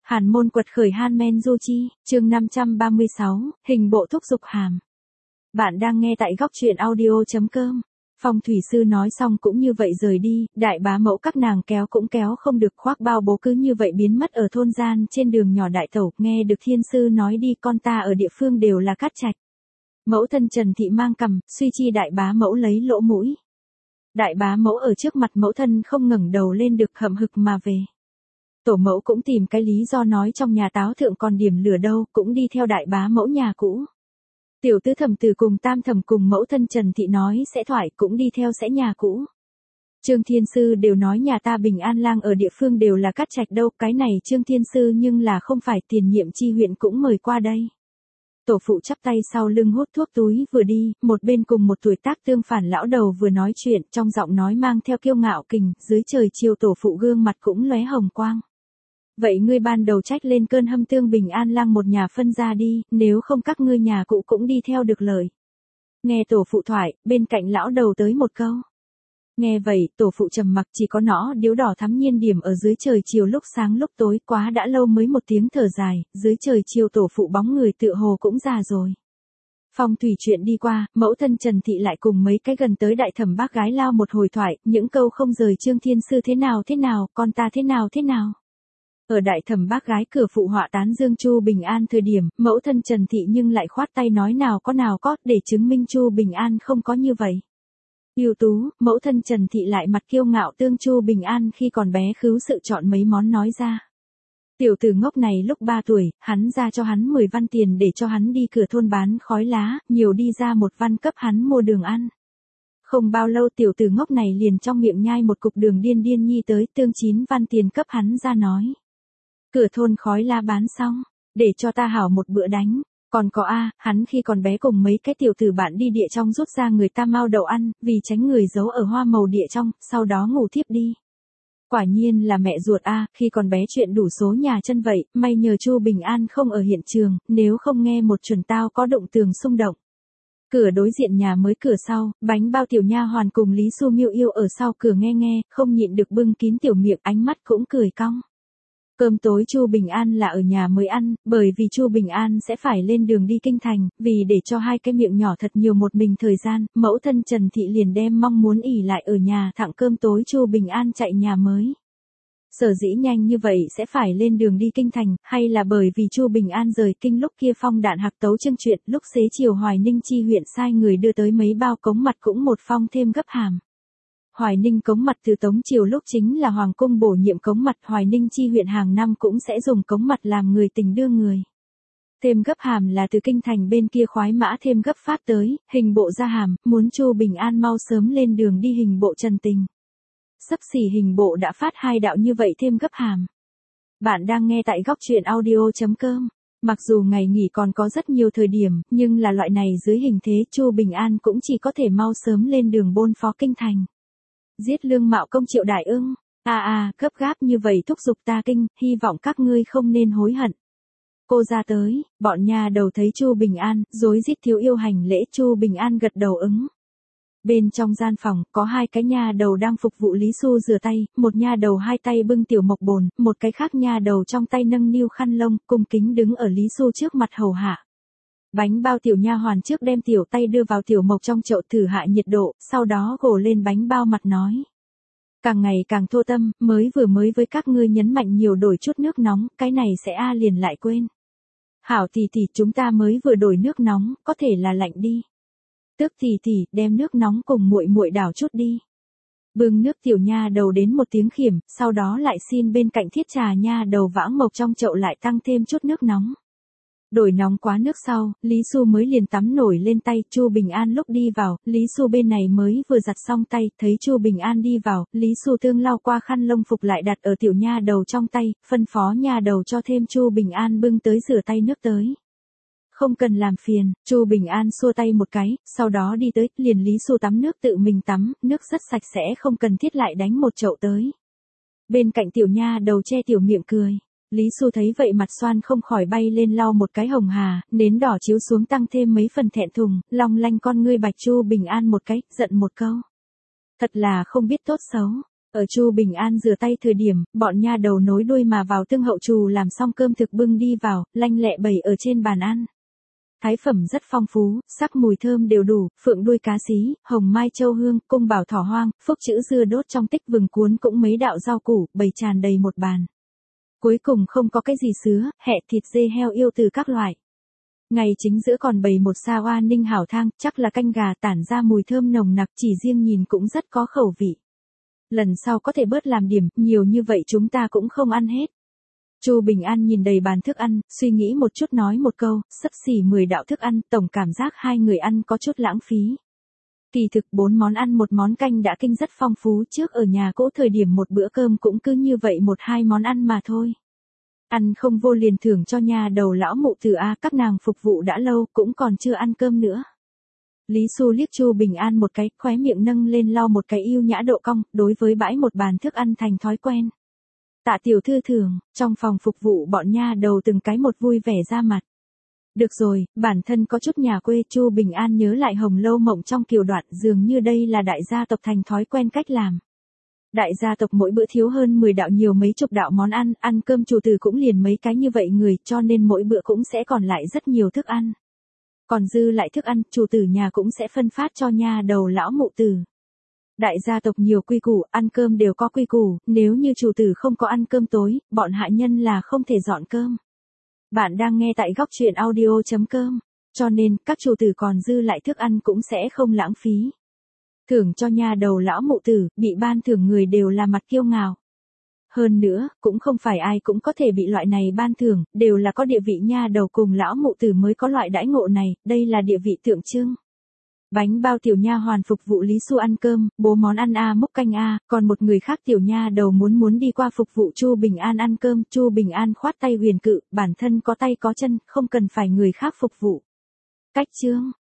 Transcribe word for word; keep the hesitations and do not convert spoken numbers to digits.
Hàn môn quật khởi Hanmen Du Chi, chương năm trăm ba mươi sáu, hình bộ thúc dục hàm. Bạn đang nghe tại góc truyện audio.com. Phong thủy sư nói xong cũng như vậy rời đi, đại bá mẫu các nàng kéo cũng kéo không được, khoác bao bố cứ như vậy biến mất ở thôn gian trên đường nhỏ đại tẩu, nghe được thiên sư nói đi con ta ở địa phương đều là cát trạch. Mẫu thân Trần Thị mang cằm, suy chi đại bá mẫu lấy lỗ mũi. Đại bá mẫu ở trước mặt mẫu thân không ngẩng đầu lên được, hậm hực mà về. Tổ mẫu cũng tìm cái lý do nói trong nhà táo thượng còn điểm lửa đâu, cũng đi theo đại bá mẫu nhà cũ. Tiểu tứ thẩm từ cùng tam thẩm cùng mẫu thân Trần Thị nói sẽ thoại, cũng đi theo sẽ nhà cũ. Trương Thiên Sư đều nói nhà ta Bình An lang ở địa phương đều là cát trạch đâu, cái này Trương Thiên Sư nhưng là không phải tiền nhiệm chi huyện cũng mời qua đây. Tổ phụ chắp tay sau lưng hút thuốc túi vừa đi, một bên cùng một tuổi tác tương phản lão đầu vừa nói chuyện, trong giọng nói mang theo kiêu ngạo kình, dưới trời chiều tổ phụ gương mặt cũng lóe hồng quang. Vậy ngươi ban đầu trách lên cơn hâm tương Bình An lang một nhà phân ra đi, nếu không các ngươi nhà cụ cũng đi theo được lời. Nghe tổ phụ thoại, bên cạnh lão đầu tới một câu. Nghe vậy, tổ phụ trầm mặc, chỉ có nó điếu đỏ thắm nhiên điểm ở dưới trời chiều lúc sáng lúc tối, quá đã lâu mới một tiếng thở dài, dưới trời chiều tổ phụ bóng người tựa hồ cũng già rồi. Phong thủy chuyện đi qua, mẫu thân Trần Thị lại cùng mấy cái gần tới đại thẩm bác gái lao một hồi thoại, những câu không rời Trương Thiên Sư thế nào thế nào, con ta thế nào thế nào. Ở đại thẩm bác gái cửa phụ họa tán dương Chu Bình An thời điểm, mẫu thân Trần Thị nhưng lại khoát tay nói nào có nào có, để chứng minh Chu Bình An không có như vậy. Ưu tú, mẫu thân Trần Thị lại mặt kiêu ngạo tương Chu Bình An khi còn bé khứu sự chọn mấy món nói ra. Tiểu tử ngốc này lúc ba tuổi, hắn ra cho hắn mười văn tiền để cho hắn đi cửa thôn bán khói lá, nhiều đi ra một văn cấp hắn mua đường ăn. Không bao lâu tiểu tử ngốc này liền trong miệng nhai một cục đường điên điên nhi tới tương chín văn tiền cấp hắn ra nói. Cửa thôn khói la bán xong, để cho ta hảo một bữa đánh. Còn có a, hắn khi còn bé cùng mấy cái tiểu tử bạn đi địa trong rút ra người ta mao đậu ăn, vì tránh người giấu ở hoa màu địa trong, sau đó ngủ thiếp đi. Quả nhiên là mẹ ruột a, khi còn bé chuyện đủ số nhà chân vậy, may nhờ Chu Bình An không ở hiện trường, nếu không nghe một chuẩn tao có động tường xung động. Cửa đối diện nhà mới cửa sau, bánh bao tiểu nha hoàn cùng Lý Xu Miêu Yêu ở sau cửa nghe nghe, không nhịn được bưng kín tiểu miệng, ánh mắt cũng cười cong. Cơm tối Chu Bình An là ở nhà mới ăn, bởi vì Chu Bình An sẽ phải lên đường đi kinh thành, vì để cho hai cái miệng nhỏ thật nhiều một mình thời gian, mẫu thân Trần Thị liền đem mong muốn ỉ lại ở nhà thẳng cơm tối Chu Bình An chạy nhà mới. Sở dĩ nhanh như vậy sẽ phải lên đường đi kinh thành, hay là bởi vì Chu Bình An rời kinh lúc kia phong đạn hạc tấu chương chuyện, lúc xế chiều Hoài Ninh chi huyện sai người đưa tới mấy bao cống mặt cũng một phong thêm gấp hàm. Hoài Ninh cống mặt từ Tống triều lúc chính là hoàng cung bổ nhiệm cống mặt, Hoài Ninh chi huyện hàng năm cũng sẽ dùng cống mặt làm người tình đưa người. Thêm gấp hàm là từ kinh thành bên kia khoái mã thêm gấp phát tới, hình bộ ra hàm, muốn Chu Bình An mau sớm lên đường đi hình bộ Trần Tình. Sắp xỉ hình bộ đã phát hai đạo như vậy thêm gấp hàm. Bạn đang nghe tại góc truyện audio.com. Mặc dù ngày nghỉ còn có rất nhiều thời điểm, nhưng là loại này dưới hình thế Chu Bình An cũng chỉ có thể mau sớm lên đường bôn phó kinh thành. Giết Lương Mạo công Triệu Đại Ưng, a a, gấp gáp như vậy thúc giục ta kinh, hy vọng các ngươi không nên hối hận. Cô ra tới, bọn nhà đầu thấy Chu Bình An, rối rít thiếu yêu hành lễ, Chu Bình An gật đầu ứng. Bên trong gian phòng, có hai cái nha đầu đang phục vụ Lý Xu rửa tay, một nha đầu hai tay bưng tiểu mộc bồn, một cái khác nha đầu trong tay nâng niu khăn lông, cung kính đứng ở Lý Xu trước mặt hầu hạ. Bánh bao tiểu nha hoàn trước đem tiểu tay đưa vào tiểu mộc trong chậu thử hạ nhiệt độ, sau đó gổ lên bánh bao mặt nói. Càng ngày càng thô tâm, mới vừa mới với các ngươi nhấn mạnh nhiều đổi chút nước nóng, cái này sẽ a liền lại quên. Hảo tỷ tỷ, chúng ta mới vừa đổi nước nóng, có thể là lạnh đi. Tước tỷ tỷ, đem nước nóng cùng muội muội đảo chút đi. Bưng nước tiểu nha đầu đến một tiếng khiểm, sau đó lại xin bên cạnh thiết trà nha đầu vãng mộc trong chậu lại tăng thêm chút nước nóng. Đổi nóng quá nước sau, Lý Xu mới liền tắm nổi lên tay, Chu Bình An lúc đi vào, Lý Xu bên này mới vừa giặt xong tay, thấy Chu Bình An đi vào, Lý Xu thương lau qua khăn lông phục lại đặt ở tiểu nha đầu trong tay, phân phó nha đầu cho thêm Chu Bình An bưng tới rửa tay nước tới. Không cần làm phiền, Chu Bình An xua tay một cái, sau đó đi tới, liền Lý Xu tắm nước tự mình tắm, nước rất sạch sẽ không cần thiết lại đánh một chậu tới. Bên cạnh tiểu nha đầu che tiểu miệng cười. Lý Xu thấy vậy mặt xoan không khỏi bay lên lau một cái hồng hà, nến đỏ chiếu xuống tăng thêm mấy phần thẹn thùng, long lanh con ngươi bạch Chu Bình An một cái, giận một câu. Thật là không biết tốt xấu. Ở Chu Bình An rửa tay thời điểm, bọn nha đầu nối đuôi mà vào tương hậu trù làm xong cơm thực bưng đi vào, lanh lẹ bày ở trên bàn ăn. Thái phẩm rất phong phú, sắc mùi thơm đều đủ, phượng đuôi cá xí, hồng mai châu hương, cung bảo thỏ hoang, phúc chữ dưa đốt trong tích vừng cuốn cũng mấy đạo rau củ, bày tràn đầy một bàn. Cuối cùng không có cái gì sứa, hẹ thịt dê heo yêu từ các loại. Ngày chính giữa còn bày một sa oa ninh hảo thang, chắc là canh gà tản ra mùi thơm nồng nặc, chỉ riêng nhìn cũng rất có khẩu vị. Lần sau có thể bớt làm điểm, nhiều như vậy chúng ta cũng không ăn hết. Chu Bình An nhìn đầy bàn thức ăn, suy nghĩ một chút nói một câu, xấp xỉ mười đạo thức ăn, tổng cảm giác hai người ăn có chút lãng phí. Kỳ thực bốn món ăn một món canh đã kinh rất phong phú, trước ở nhà cỗ thời điểm một bữa cơm cũng cứ như vậy một hai món ăn mà thôi. Ăn không vô liền thưởng cho nhà đầu lão mụ từ A, các nàng phục vụ đã lâu cũng còn chưa ăn cơm nữa. Lý Xu liếc Chu Bình An một cái, khóe miệng nâng lên lau một cái yêu nhã độ cong, đối với bãi một bàn thức ăn thành thói quen. Tạ tiểu thư thưởng, trong phòng phục vụ bọn nha đầu từng cái một vui vẻ ra mặt. Được rồi, bản thân có chút nhà quê, Chu Bình An nhớ lại Hồng Lâu Mộng trong kiều đoạn, dường như đây là đại gia tộc thành thói quen cách làm. Đại gia tộc mỗi bữa thiếu hơn mười đạo nhiều mấy chục đạo món ăn, ăn cơm chủ tử cũng liền mấy cái như vậy người, cho nên mỗi bữa cũng sẽ còn lại rất nhiều thức ăn. Còn dư lại thức ăn, chủ tử nhà cũng sẽ phân phát cho nha đầu lão mụ tử. Đại gia tộc nhiều quy củ, ăn cơm đều có quy củ, nếu như chủ tử không có ăn cơm tối, bọn hạ nhân là không thể dọn cơm. Bạn đang nghe tại góc truyện audio chấm com, cho nên các chủ tử còn dư lại thức ăn cũng sẽ không lãng phí. Thưởng cho nha đầu lão mụ tử, bị ban thưởng người đều là mặt kiêu ngạo. Hơn nữa, cũng không phải ai cũng có thể bị loại này ban thưởng, đều là có địa vị nha đầu cùng lão mụ tử mới có loại đãi ngộ này, đây là địa vị tượng trưng. Bánh bao tiểu nha hoàn phục vụ Lý Xu ăn cơm, bố món ăn A múc canh A, còn một người khác tiểu nha đầu muốn muốn đi qua phục vụ Chu Bình An ăn cơm, Chu Bình An khoát tay huyền cự, bản thân có tay có chân, không cần phải người khác phục vụ. Cách chương,